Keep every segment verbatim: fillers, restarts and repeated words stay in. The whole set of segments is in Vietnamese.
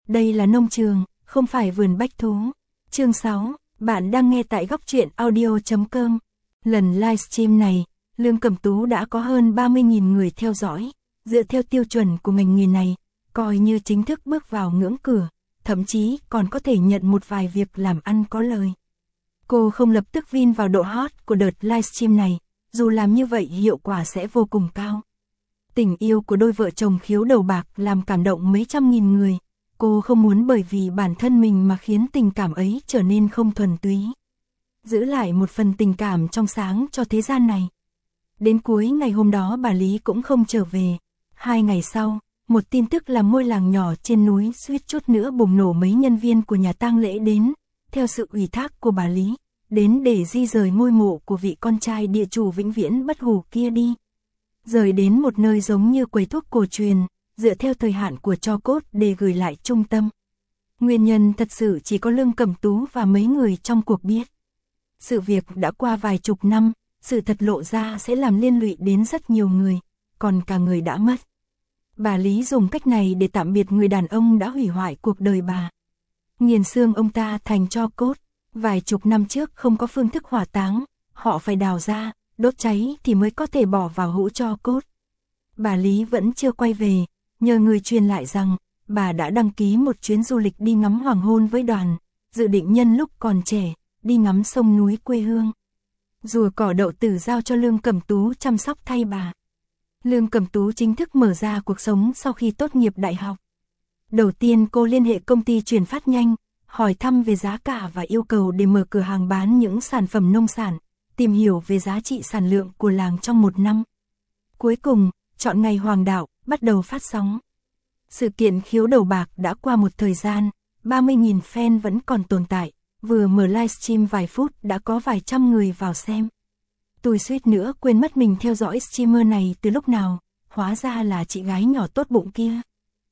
đây là nông trường, không phải vườn bách thú. Chương sáu, bạn đang nghe tại góc truyện audio chấm com. Lần livestream này, Lương Cẩm Tú đã có hơn ba mươi nghìn người theo dõi, dựa theo tiêu chuẩn của ngành nghề này, coi như chính thức bước vào ngưỡng cửa, thậm chí còn có thể nhận một vài việc làm ăn có lời. Cô không lập tức vin vào độ hot của đợt livestream này, dù làm như vậy hiệu quả sẽ vô cùng cao. Tình yêu của đôi vợ chồng Khiếu Đầu Bạc làm cảm động mấy trăm nghìn người, cô không muốn bởi vì bản thân mình mà khiến tình cảm ấy trở nên không thuần túy. Giữ lại một phần tình cảm trong sáng cho thế gian này. Đến cuối ngày hôm đó bà Lý cũng không trở về. Hai ngày sau, một tin tức làm ngôi làng nhỏ trên núi suýt chút nữa bùng nổ, mấy nhân viên của nhà tang lễ đến, theo sự ủy thác của bà Lý, đến để di rời ngôi mộ của vị con trai địa chủ vĩnh viễn bất hủ kia đi. Rời đến một nơi giống như quầy thuốc cổ truyền, dựa theo thời hạn của tro cốt để gửi lại trung tâm. Nguyên nhân thật sự chỉ có Lương Cẩm Tú và mấy người trong cuộc biết. Sự việc đã qua vài chục năm, sự thật lộ ra sẽ làm liên lụy đến rất nhiều người, còn cả người đã mất. Bà Lý dùng cách này để tạm biệt người đàn ông đã hủy hoại cuộc đời bà. Nghiền xương ông ta thành tro cốt, vài chục năm trước không có phương thức hỏa táng, họ phải đào ra, đốt cháy thì mới có thể bỏ vào hũ tro cốt. Bà Lý vẫn chưa quay về, nhờ người truyền lại rằng, bà đã đăng ký một chuyến du lịch đi ngắm hoàng hôn với đoàn, dự định nhân lúc còn trẻ, đi ngắm sông núi quê hương. Rùa cỏ đậu tử giao cho Lương Cẩm Tú chăm sóc thay bà. Lương Cẩm Tú chính thức mở ra cuộc sống sau khi tốt nghiệp đại học. Đầu tiên cô liên hệ công ty chuyển phát nhanh, hỏi thăm về giá cả và yêu cầu để mở cửa hàng bán những sản phẩm nông sản, tìm hiểu về giá trị sản lượng của làng trong một năm. Cuối cùng, chọn ngày hoàng đạo, bắt đầu phát sóng. Sự kiện Khiếu Đầu Bạc đã qua một thời gian, ba mươi nghìn fan vẫn còn tồn tại, vừa mở livestream vài phút đã có vài trăm người vào xem. Tôi suýt nữa quên mất mình theo dõi streamer này từ lúc nào, hóa ra là chị gái nhỏ tốt bụng kia.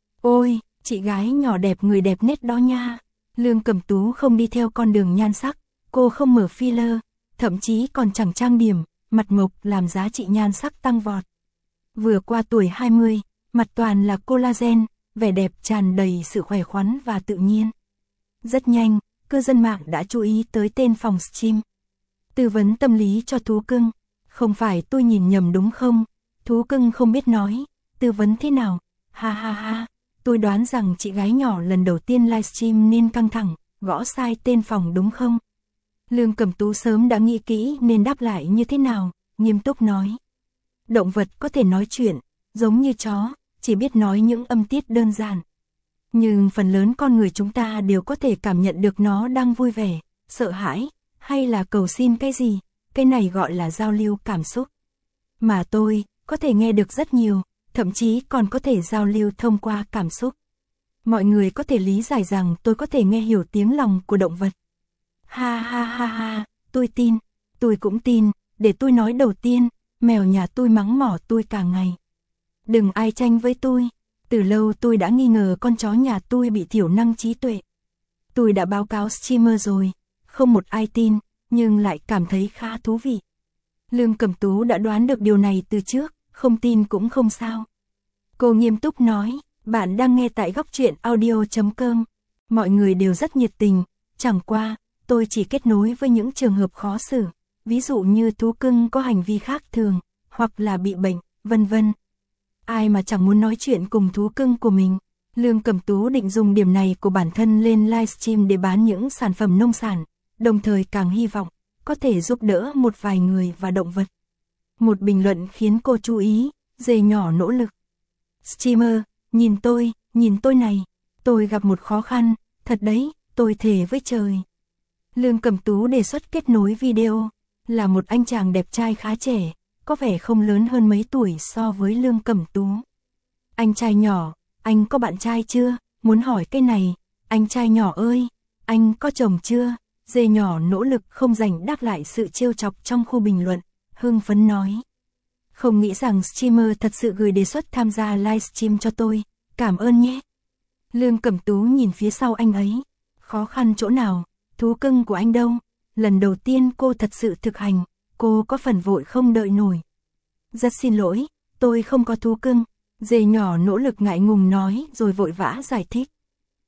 Ôi, chị gái nhỏ đẹp người đẹp nết đó nha. Lương Cẩm Tú không đi theo con đường nhan sắc, cô không mở filler, thậm chí còn chẳng trang điểm, mặt mộc làm giá trị nhan sắc tăng vọt. Vừa qua tuổi hai mươi, mặt toàn là collagen, vẻ đẹp tràn đầy sự khỏe khoắn và tự nhiên. Rất nhanh, cư dân mạng đã chú ý tới tên phòng stream. Tư vấn tâm lý cho thú cưng. Không phải tôi nhìn nhầm đúng không? Thú cưng không biết nói. Tư vấn thế nào? Ha ha ha. Tôi đoán rằng chị gái nhỏ lần đầu tiên livestream nên căng thẳng, gõ sai tên phòng đúng không? Lương Cẩm Tú sớm đã nghĩ kỹ nên đáp lại như thế nào, nghiêm túc nói. Động vật có thể nói chuyện, giống như chó, chỉ biết nói những âm tiết đơn giản. Nhưng phần lớn con người chúng ta đều có thể cảm nhận được nó đang vui vẻ, sợ hãi, hay là cầu xin cái gì, cái này gọi là giao lưu cảm xúc. Mà tôi, có thể nghe được rất nhiều, thậm chí còn có thể giao lưu thông qua cảm xúc. Mọi người có thể lý giải rằng tôi có thể nghe hiểu tiếng lòng của động vật. Ha ha ha ha, tôi tin, tôi cũng tin, để tôi nói đầu tiên, mèo nhà tôi mắng mỏ tôi cả ngày. Đừng ai tranh với tôi, từ lâu tôi đã nghi ngờ con chó nhà tôi bị thiểu năng trí tuệ. Tôi đã báo cáo streamer rồi, không một ai tin, nhưng lại cảm thấy khá thú vị. Lương Cẩm Tú đã đoán được điều này từ trước, không tin cũng không sao. Cô nghiêm túc nói, bạn đang nghe tại góc truyện audio chấm com. Mọi người đều rất nhiệt tình, chẳng qua, tôi chỉ kết nối với những trường hợp khó xử, ví dụ như thú cưng có hành vi khác thường, hoặc là bị bệnh, vân vân. Ai mà chẳng muốn nói chuyện cùng thú cưng của mình. Lương Cẩm Tú định dùng điểm này của bản thân lên livestream để bán những sản phẩm nông sản, đồng thời càng hy vọng có thể giúp đỡ một vài người và động vật. Một bình luận khiến cô chú ý, dê nhỏ nỗ lực. Streamer, nhìn tôi, nhìn tôi này, tôi gặp một khó khăn, thật đấy, tôi thề với trời. Lương Cẩm Tú đề xuất kết nối video, là một anh chàng đẹp trai khá trẻ, có vẻ không lớn hơn mấy tuổi so với Lương Cẩm Tú. Anh trai nhỏ, anh có bạn trai chưa? Muốn hỏi cái này, anh trai nhỏ ơi, anh có chồng chưa? Dê nhỏ nỗ lực không rảnh đáp lại sự trêu chọc trong khu bình luận, hưng phấn nói. Không nghĩ rằng streamer thật sự gửi đề xuất tham gia livestream cho tôi, cảm ơn nhé. Lương Cẩm Tú nhìn phía sau anh ấy, khó khăn chỗ nào, thú cưng của anh đâu? Lần đầu tiên cô thật sự thực hành, cô có phần vội không đợi nổi. Rất xin lỗi, tôi không có thú cưng. Dê nhỏ nỗ lực ngại ngùng nói rồi vội vã giải thích.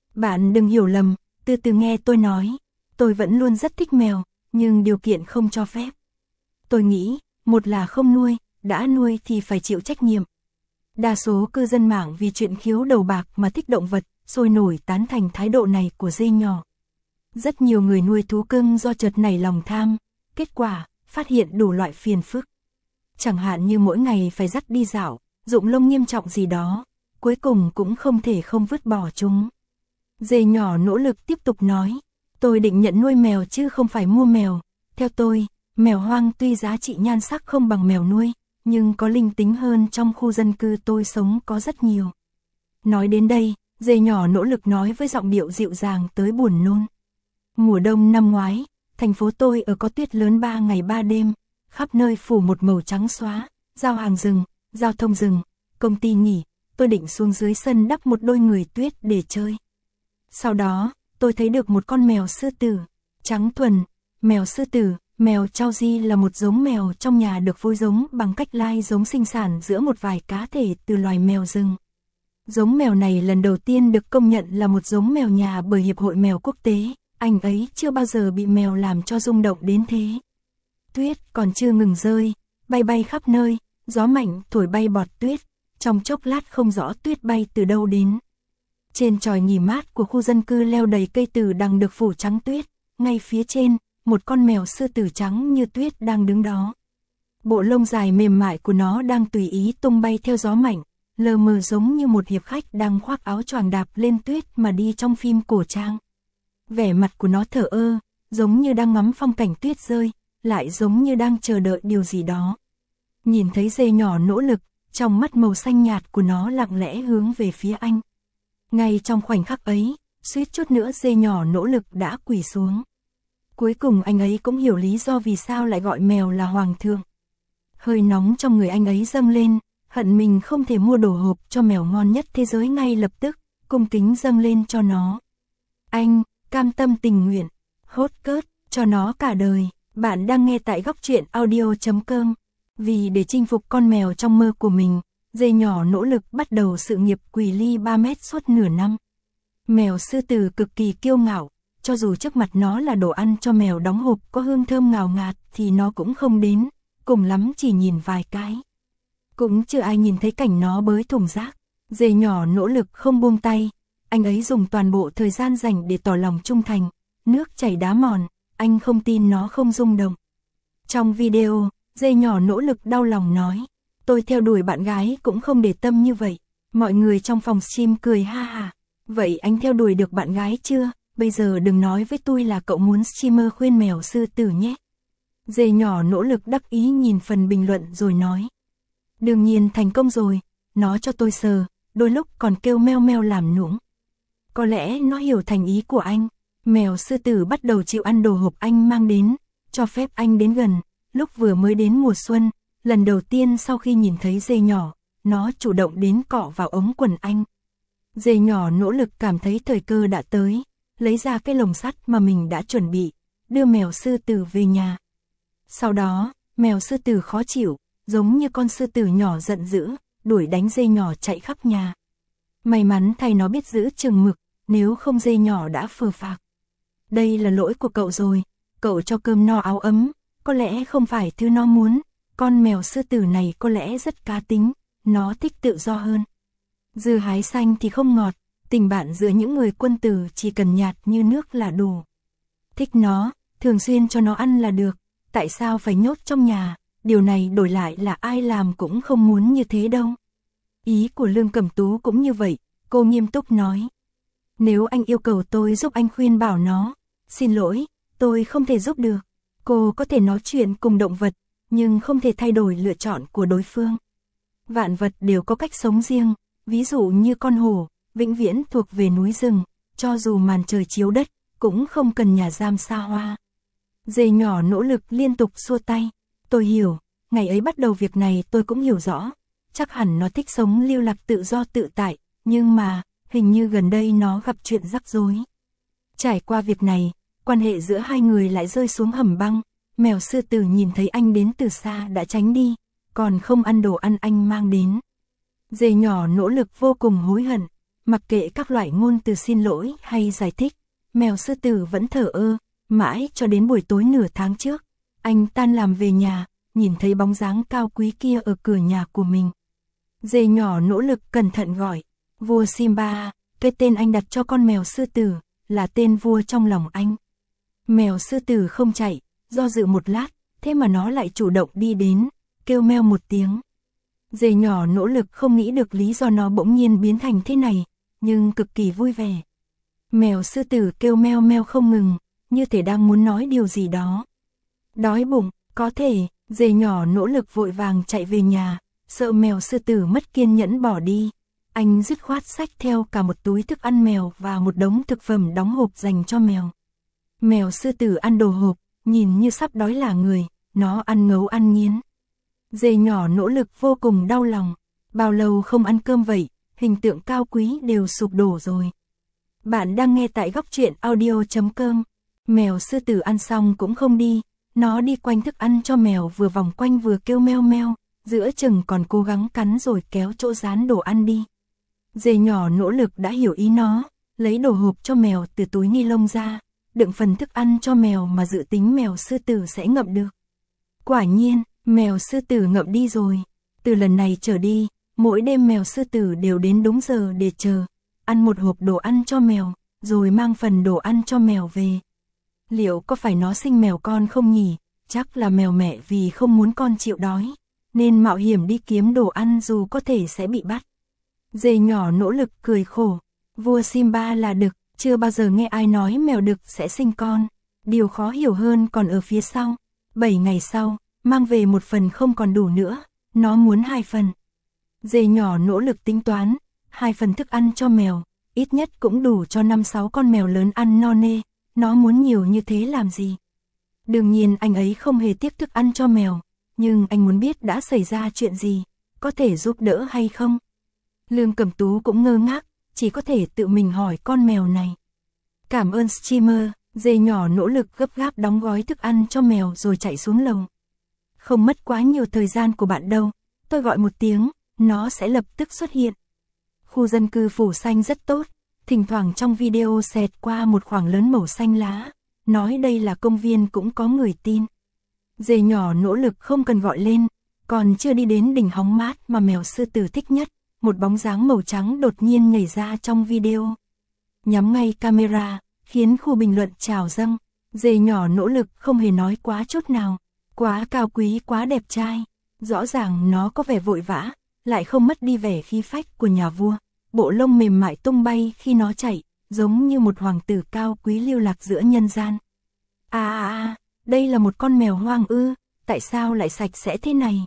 Bạn đừng hiểu lầm, từ từ nghe tôi nói. Tôi vẫn luôn rất thích mèo, nhưng điều kiện không cho phép. Tôi nghĩ, một là không nuôi, đã nuôi thì phải chịu trách nhiệm. Đa số cư dân mạng vì chuyện khiếu đầu bạc mà thích động vật, sôi nổi tán thành thái độ này của dê nhỏ. Rất nhiều người nuôi thú cưng do chợt nảy lòng tham, kết quả, phát hiện đủ loại phiền phức. Chẳng hạn như mỗi ngày phải dắt đi dạo, rụng lông nghiêm trọng gì đó, cuối cùng cũng không thể không vứt bỏ chúng. Dê nhỏ nỗ lực tiếp tục nói, tôi định nhận nuôi mèo chứ không phải mua mèo. Theo tôi, mèo hoang tuy giá trị nhan sắc không bằng mèo nuôi, nhưng có linh tính hơn trong khu dân cư tôi sống có rất nhiều. Nói đến đây, dê nhỏ nỗ lực nói với giọng điệu dịu dàng tới buồn nôn. Mùa đông năm ngoái, thành phố tôi ở có tuyết lớn ba ngày ba đêm, khắp nơi phủ một màu trắng xóa, giao hàng rừng, giao thông rừng, công ty nghỉ, tôi định xuống dưới sân đắp một đôi người tuyết để chơi. Sau đó, tôi thấy được một con mèo sư tử, trắng thuần. Mèo sư tử, mèo Chauji là một giống mèo trong nhà được phối giống bằng cách lai giống sinh sản giữa một vài cá thể từ loài mèo rừng. Giống mèo này lần đầu tiên được công nhận là một giống mèo nhà bởi Hiệp hội Mèo Quốc tế, anh ấy chưa bao giờ bị mèo làm cho rung động đến thế. Tuyết còn chưa ngừng rơi, bay bay khắp nơi, gió mạnh thổi bay bọt tuyết, trong chốc lát không rõ tuyết bay từ đâu đến. Trên chòi nghỉ mát của khu dân cư leo đầy cây từ đằng được phủ trắng tuyết, ngay phía trên, một con mèo sư tử trắng như tuyết đang đứng đó. Bộ lông dài mềm mại của nó đang tùy ý tung bay theo gió mạnh, lờ mờ giống như một hiệp khách đang khoác áo choàng đạp lên tuyết mà đi trong phim cổ trang. Vẻ mặt của nó thờ ơ, giống như đang ngắm phong cảnh tuyết rơi, lại giống như đang chờ đợi điều gì đó. Nhìn thấy dê nhỏ nỗ lực, trong mắt màu xanh nhạt của nó lặng lẽ hướng về phía anh. Ngay trong khoảnh khắc ấy, suýt chút nữa dê nhỏ nỗ lực đã quỳ xuống. Cuối cùng anh ấy cũng hiểu lý do vì sao lại gọi mèo là hoàng thượng. Hơi nóng trong người anh ấy dâng lên, hận mình không thể mua đồ hộp cho mèo ngon nhất thế giới ngay lập tức, cung kính dâng lên cho nó. Anh, cam tâm tình nguyện, hốt cớt, cho nó cả đời. Bạn đang nghe tại góc truyện audio chấm com. Vì để chinh phục con mèo trong mơ của mình, dê nhỏ nỗ lực bắt đầu sự nghiệp quỳ ly ba mét suốt nửa năm. Mèo sư tử cực kỳ kiêu ngạo, cho dù trước mặt nó là đồ ăn cho mèo đóng hộp có hương thơm ngào ngạt thì nó cũng không đến, cùng lắm chỉ nhìn vài cái. Cũng chưa ai nhìn thấy cảnh nó bới thùng rác. Dê nhỏ nỗ lực không buông tay, anh ấy dùng toàn bộ thời gian dành để tỏ lòng trung thành, nước chảy đá mòn, anh không tin nó không rung động. Trong video, dê nhỏ nỗ lực đau lòng nói, tôi theo đuổi bạn gái cũng không để tâm như vậy. Mọi người trong phòng stream cười ha ha. Vậy anh theo đuổi được bạn gái chưa? Bây giờ đừng nói với tôi là cậu muốn streamer khuyên mèo sư tử nhé. Dê nhỏ nỗ lực đắc ý nhìn phần bình luận rồi nói. Đương nhiên thành công rồi, nó cho tôi sờ, đôi lúc còn kêu meo meo làm nũng. Có lẽ nó hiểu thành ý của anh. Mèo sư tử bắt đầu chịu ăn đồ hộp anh mang đến, cho phép anh đến gần. Lúc vừa mới đến mùa xuân, lần đầu tiên sau khi nhìn thấy dê nhỏ, nó chủ động đến cọ vào ống quần anh. Dê nhỏ nỗ lực cảm thấy thời cơ đã tới, lấy ra cái lồng sắt mà mình đã chuẩn bị, đưa mèo sư tử về nhà. Sau đó, mèo sư tử khó chịu, giống như con sư tử nhỏ giận dữ, đuổi đánh dê nhỏ chạy khắp nhà. May mắn thay nó biết giữ chừng mực, nếu không dê nhỏ đã phờ phạc. Đây là lỗi của cậu rồi, cậu cho cơm no áo ấm, có lẽ không phải thứ nó muốn, con mèo sư tử này có lẽ rất cá tính, nó thích tự do hơn. Dưa hái xanh thì không ngọt, tình bạn giữa những người quân tử chỉ cần nhạt như nước là đủ. Thích nó, thường xuyên cho nó ăn là được, tại sao phải nhốt trong nhà, điều này đổi lại là ai làm cũng không muốn như thế đâu. Ý của Lương Cẩm Tú cũng như vậy, cô nghiêm túc nói. Nếu anh yêu cầu tôi giúp anh khuyên bảo nó, xin lỗi, tôi không thể giúp được. Cô có thể nói chuyện cùng động vật, nhưng không thể thay đổi lựa chọn của đối phương. Vạn vật đều có cách sống riêng, ví dụ như con hổ, vĩnh viễn thuộc về núi rừng, cho dù màn trời chiếu đất, cũng không cần nhà giam xa hoa. Dê nhỏ nỗ lực liên tục xua tay. Tôi hiểu, ngày ấy bắt đầu việc này tôi cũng hiểu rõ. Chắc hẳn nó thích sống lưu lạc tự do tự tại, nhưng mà, hình như gần đây nó gặp chuyện rắc rối. Trải qua việc này, quan hệ giữa hai người lại rơi xuống hầm băng. Mèo sư tử nhìn thấy anh đến từ xa đã tránh đi, còn không ăn đồ ăn anh mang đến. Dê nhỏ nỗ lực vô cùng hối hận, Mặc kệ các loại ngôn từ xin lỗi hay giải thích, mèo sư tử vẫn thờ ơ, mãi cho đến buổi tối nửa tháng trước. Anh tan làm về nhà, nhìn thấy bóng dáng cao quý kia ở cửa nhà của mình. Dê nhỏ nỗ lực cẩn thận gọi, vua Simba, cái tên anh đặt cho con mèo sư tử, là tên vua trong lòng anh. Mèo sư tử không chạy, do dự một lát, thế mà nó lại chủ động đi đến, kêu meo một tiếng. Dê nhỏ nỗ lực không nghĩ được lý do nó bỗng nhiên biến thành thế này, nhưng cực kỳ vui vẻ. Mèo sư tử kêu meo meo không ngừng, như thể đang muốn nói điều gì đó. Đói bụng, có thể, dê nhỏ nỗ lực vội vàng chạy về nhà, sợ mèo sư tử mất kiên nhẫn bỏ đi. Anh dứt khoát xách theo cả một túi thức ăn mèo và một đống thực phẩm đóng hộp dành cho mèo. Mèo sư tử ăn đồ hộp, nhìn như sắp đói là người, nó ăn ngấu ăn nghiến. Dê nhỏ nỗ lực vô cùng đau lòng, bao lâu không ăn cơm vậy, hình tượng cao quý đều sụp đổ rồi. Bạn đang nghe tại góc truyện audio chấm com. Mèo sư tử ăn xong cũng không đi, nó đi quanh thức ăn cho mèo vừa vòng quanh vừa kêu meo meo, giữa chừng còn cố gắng cắn rồi kéo chỗ dán đồ ăn đi. Dê nhỏ nỗ lực đã hiểu ý nó, lấy đồ hộp cho mèo từ túi ni lông ra, đựng phần thức ăn cho mèo mà dự tính mèo sư tử sẽ ngậm được. Quả nhiên, mèo sư tử ngậm đi rồi. Từ lần này trở đi, mỗi đêm mèo sư tử đều đến đúng giờ để chờ, ăn một hộp đồ ăn cho mèo, rồi mang phần đồ ăn cho mèo về. Liệu có phải nó sinh mèo con không nhỉ? Chắc là mèo mẹ vì không muốn con chịu đói, nên mạo hiểm đi kiếm đồ ăn dù có thể sẽ bị bắt. Dê nhỏ nỗ lực cười khổ, vua Simba là đực, chưa bao giờ nghe ai nói mèo đực sẽ sinh con. Điều khó hiểu hơn còn ở phía sau. Bảy ngày sau, mang về một phần không còn đủ nữa, nó muốn hai phần. Dê nhỏ nỗ lực tính toán, hai phần thức ăn cho mèo, ít nhất cũng đủ cho năm sáu con mèo lớn ăn no nê, nó muốn nhiều như thế làm gì? Đương nhiên anh ấy không hề tiếc thức ăn cho mèo, nhưng anh muốn biết đã xảy ra chuyện gì, có thể giúp đỡ hay không? Lương Cẩm Tú cũng ngơ ngác, chỉ có thể tự mình hỏi con mèo này. Cảm ơn streamer, dê nhỏ nỗ lực gấp gáp đóng gói thức ăn cho mèo rồi chạy xuống lầu. Không mất quá nhiều thời gian của bạn đâu, tôi gọi một tiếng, nó sẽ lập tức xuất hiện. Khu dân cư phủ xanh rất tốt, thỉnh thoảng trong video xẹt qua một khoảng lớn màu xanh lá, nói đây là công viên cũng có người tin. Dê nhỏ nỗ lực không cần gọi lên, còn chưa đi đến đỉnh hóng mát mà mèo sư tử thích nhất, một bóng dáng màu trắng đột nhiên nhảy ra trong video. Nhắm ngay camera, khiến khu bình luận trào dâng, dê nhỏ nỗ lực không hề nói quá chút nào, quá cao quý quá đẹp trai, rõ ràng nó có vẻ vội vã, lại không mất đi vẻ khí phách của nhà vua, bộ lông mềm mại tung bay khi nó chạy, giống như một hoàng tử cao quý lưu lạc giữa nhân gian. À à à, đây là một con mèo hoang ư, tại sao lại sạch sẽ thế này?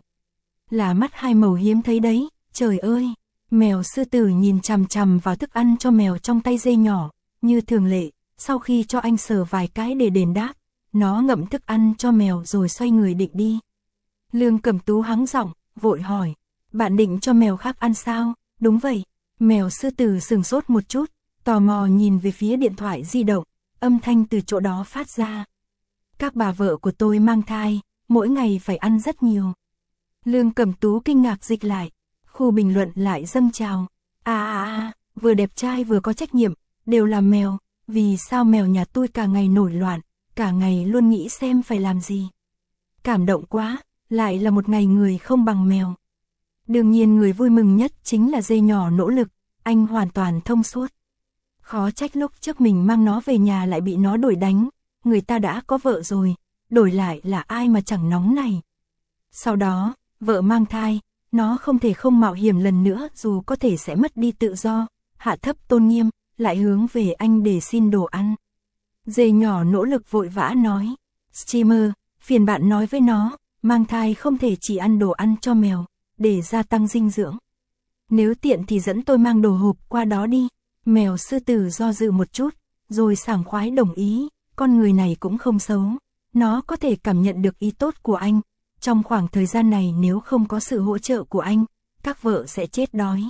Là mắt hai màu hiếm thấy đấy, trời ơi! Mèo sư tử nhìn chằm chằm vào thức ăn cho mèo trong tay dê nhỏ, như thường lệ, sau khi cho anh sờ vài cái để đền đáp, nó ngậm thức ăn cho mèo rồi xoay người định đi. Lương Cẩm Tú hắng giọng, vội hỏi, bạn định cho mèo khác ăn sao? Đúng vậy. Mèo sư tử sừng sốt một chút, tò mò nhìn về phía điện thoại di động, âm thanh từ chỗ đó phát ra. Các bà vợ của tôi mang thai, mỗi ngày phải ăn rất nhiều. Lương Cẩm Tú kinh ngạc dịch lại, khu bình luận lại dâng trào. À à à, vừa đẹp trai vừa có trách nhiệm, đều là mèo, vì sao mèo nhà tôi cả ngày nổi loạn, cả ngày luôn nghĩ xem phải làm gì. Cảm động quá, lại là một ngày người không bằng mèo. Đương nhiên người vui mừng nhất chính là dê nhỏ nỗ lực, anh hoàn toàn thông suốt. Khó trách lúc trước mình mang nó về nhà lại bị nó đuổi đánh, người ta đã có vợ rồi, đổi lại là ai mà chẳng nóng này. Sau đó, vợ mang thai, nó không thể không mạo hiểm lần nữa dù có thể sẽ mất đi tự do, hạ thấp tôn nghiêm, lại hướng về anh để xin đồ ăn. Dê nhỏ nỗ lực vội vã nói, streamer, phiền bạn nói với nó, mang thai không thể chỉ ăn đồ ăn cho mèo, để gia tăng dinh dưỡng. Nếu tiện thì dẫn tôi mang đồ hộp qua đó đi. Mèo sư tử do dự một chút, rồi sảng khoái đồng ý, con người này cũng không xấu, nó có thể cảm nhận được ý tốt của anh. Trong khoảng thời gian này nếu không có sự hỗ trợ của anh, các vợ sẽ chết đói.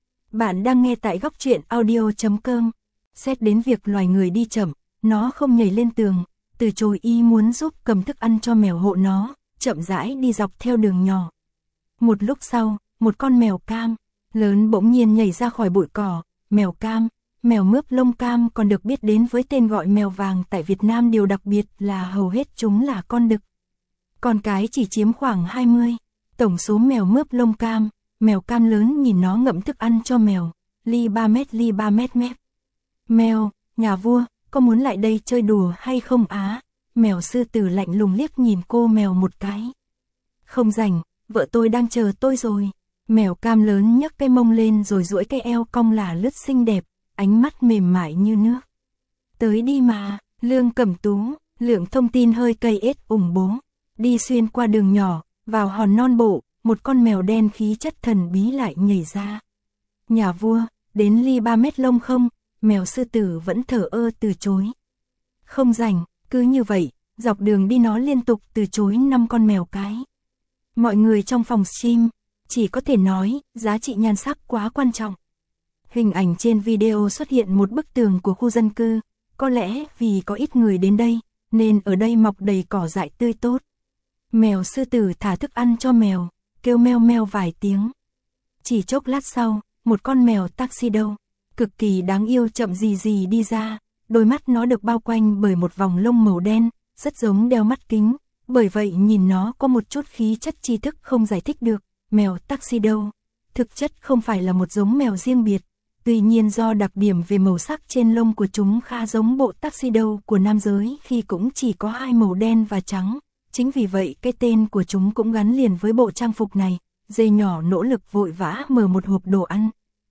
Bạn đang nghe tại góc truyện audio chấm com. Xét đến việc loài người đi chậm, nó không nhảy lên tường, từ chối y muốn giúp cầm thức ăn cho mèo hộ nó, chậm rãi đi dọc theo đường nhỏ. Một lúc sau, một con mèo cam lớn bỗng nhiên nhảy ra khỏi bụi cỏ, Mèo cam, mèo mướp lông cam còn được biết đến với tên gọi mèo vàng tại Việt Nam, điều đặc biệt là hầu hết chúng là con đực. Con cái chỉ chiếm khoảng hai mươi. Tổng số mèo mướp lông cam, mèo cam lớn nhìn nó ngậm thức ăn cho mèo. Ly ba mét ly ba mét mép. Mèo, nhà vua, có muốn lại đây chơi đùa hay không á? Mèo sư tử lạnh lùng liếc nhìn cô mèo một cái. Không rảnh, vợ tôi đang chờ tôi rồi. Mèo cam lớn nhấc cái mông lên rồi duỗi cái eo cong là lướt xinh đẹp, ánh mắt mềm mại như nước. Tới đi mà, Lương Cẩm Tú, lượng thông tin hơi cây ết ủng bố. Đi xuyên qua đường nhỏ, vào hòn non bộ, một con mèo đen khí chất thần bí lại nhảy ra. Nhà vua, đến ly ba mét lông không? Mèo sư tử vẫn thờ ơ từ chối. Không rảnh, cứ như vậy, dọc đường đi nó liên tục từ chối năm con mèo cái. Mọi người trong phòng stream chỉ có thể nói, giá trị nhan sắc quá quan trọng. Hình ảnh trên video xuất hiện một bức tường của khu dân cư, có lẽ vì có ít người đến đây, nên ở đây mọc đầy cỏ dại tươi tốt. Mèo sư tử thả thức ăn cho mèo, kêu meo meo vài tiếng. Chỉ chốc lát sau, một con mèo tuxedo, cực kỳ đáng yêu chậm gì gì đi ra, đôi mắt nó được bao quanh bởi một vòng lông màu đen, rất giống đeo mắt kính, bởi vậy nhìn nó có một chút khí chất tri thức không giải thích được. Mèo tuxedo, thực chất không phải là một giống mèo riêng biệt, tuy nhiên do đặc điểm về màu sắc trên lông của chúng khá giống bộ tuxedo của nam giới khi cũng chỉ có hai màu đen và trắng, chính vì vậy cái tên của chúng cũng gắn liền với bộ trang phục này. Dê nhỏ nỗ lực vội vã mở một hộp đồ ăn.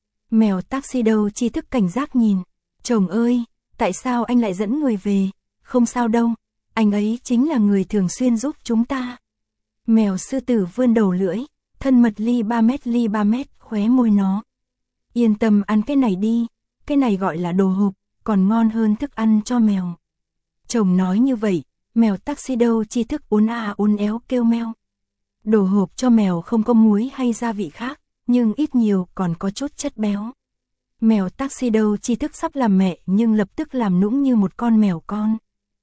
Mèo tuxedo tri thức cảnh giác nhìn, chồng ơi, tại sao anh lại dẫn người về? Không sao đâu, anh ấy chính là người thường xuyên giúp chúng ta. Mèo sư tử vươn đầu lưỡi, thân mật ly ba mét ly ba mét, khóe môi nó. Yên tâm ăn cái này đi, cái này gọi là đồ hộp, còn ngon hơn thức ăn cho mèo. Chồng nói như vậy, mèo tuxedo tri thức uốn à uốn éo kêu meo. Đồ hộp cho mèo không có muối hay gia vị khác, nhưng ít nhiều còn có chút chất béo. Mèo tuxedo tri thức sắp làm mẹ nhưng lập tức làm nũng như một con mèo con.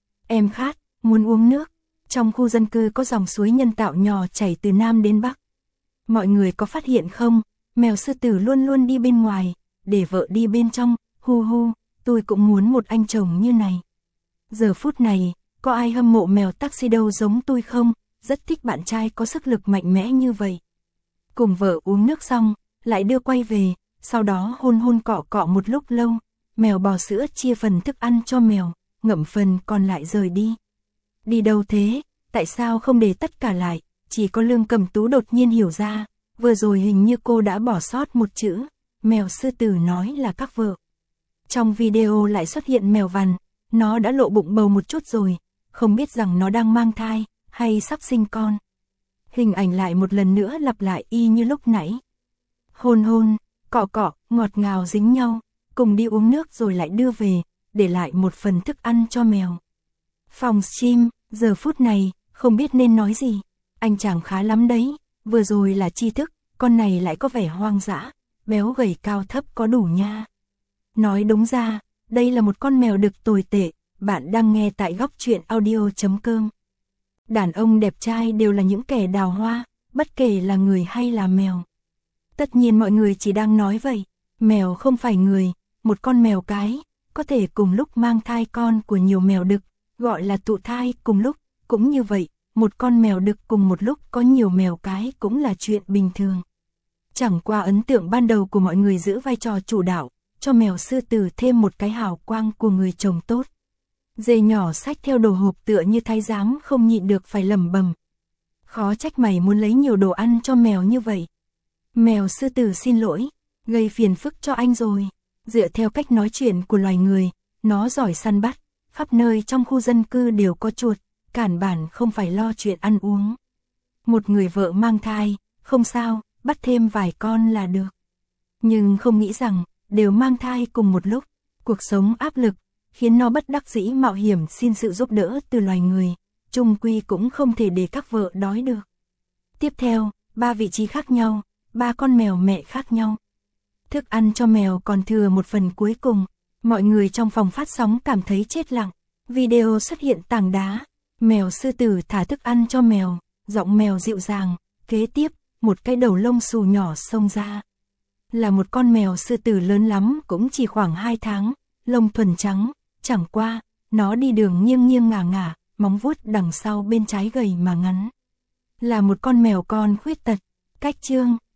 Em khát, muốn uống nước. Trong khu dân cư có dòng suối nhân tạo nhỏ chảy từ Nam đến Bắc. Mọi người có phát hiện không, mèo sư tử luôn luôn đi bên ngoài, để vợ đi bên trong, hu hu, tôi cũng muốn một anh chồng như này. Giờ phút này, có ai hâm mộ mèo tuxedo giống tôi không? Rất thích bạn trai có sức lực mạnh mẽ như vậy. Cùng vợ uống nước xong, lại đưa quay về, sau đó hôn hôn cọ cọ một lúc lâu, mèo bò sữa chia phần thức ăn cho mèo, ngậm phần còn lại rời đi. Đi đâu thế? Tại sao không để tất cả lại? Chỉ có Lương Cẩm Tú đột nhiên hiểu ra, vừa rồi hình như cô đã bỏ sót một chữ, mèo sư tử nói là các vợ. Trong video lại xuất hiện mèo vằn, nó đã lộ bụng bầu một chút rồi, không biết rằng nó đang mang thai, hay sắp sinh con. Hình ảnh lại một lần nữa lặp lại y như lúc nãy. Hôn hôn, cọ cọ, ngọt ngào dính nhau, cùng đi uống nước rồi lại đưa về, để lại một phần thức ăn cho mèo. Phòng stream, giờ phút này, không biết nên nói gì. Anh chàng khá lắm đấy, vừa rồi là tri thức, con này lại có vẻ hoang dã, béo gầy cao thấp có đủ nha. Nói đúng ra, đây là một con mèo đực tồi tệ, bạn đang nghe tại góc truyện audio chấm com. Đàn ông đẹp trai đều là những kẻ đào hoa, bất kể là người hay là mèo. Tất nhiên mọi người chỉ đang nói vậy, mèo không phải người, một con mèo cái, có thể cùng lúc mang thai con của nhiều mèo đực, gọi là tụ thai cùng lúc, cũng như vậy, một con mèo đực cùng một lúc có nhiều mèo cái cũng là chuyện bình thường. Chẳng qua ấn tượng ban đầu của mọi người giữ vai trò chủ đạo, cho mèo sư tử thêm một cái hào quang của người chồng tốt. Dê nhỏ xách theo đồ hộp tựa như thái giám không nhịn được phải lẩm bẩm. Khó trách mày muốn lấy nhiều đồ ăn cho mèo như vậy. Mèo sư tử xin lỗi, gây phiền phức cho anh rồi. Dựa theo cách nói chuyện của loài người, nó giỏi săn bắt, khắp nơi trong khu dân cư đều có chuột, cản bản không phải lo chuyện ăn uống. Một người vợ mang thai, không sao, bắt thêm vài con là được. Nhưng không nghĩ rằng, đều mang thai cùng một lúc, cuộc sống áp lực, khiến nó bất đắc dĩ mạo hiểm xin sự giúp đỡ từ loài người, chung quy cũng không thể để các vợ đói được. Tiếp theo, ba vị trí khác nhau, ba con mèo mẹ khác nhau. Thức ăn cho mèo còn thừa một phần cuối cùng, mọi người trong phòng phát sóng cảm thấy chết lặng. Video xuất hiện tảng đá, mèo sư tử thả thức ăn cho mèo, giọng mèo dịu dàng, kế tiếp, một cái đầu lông xù nhỏ xông ra. Là một con mèo sư tử lớn lắm cũng chỉ khoảng hai tháng, lông thuần trắng, chẳng qua, nó đi đường nghiêng nghiêng ngả ngả, móng vuốt đằng sau bên trái gầy mà ngắn. Là một con mèo con khuyết tật, cách Trương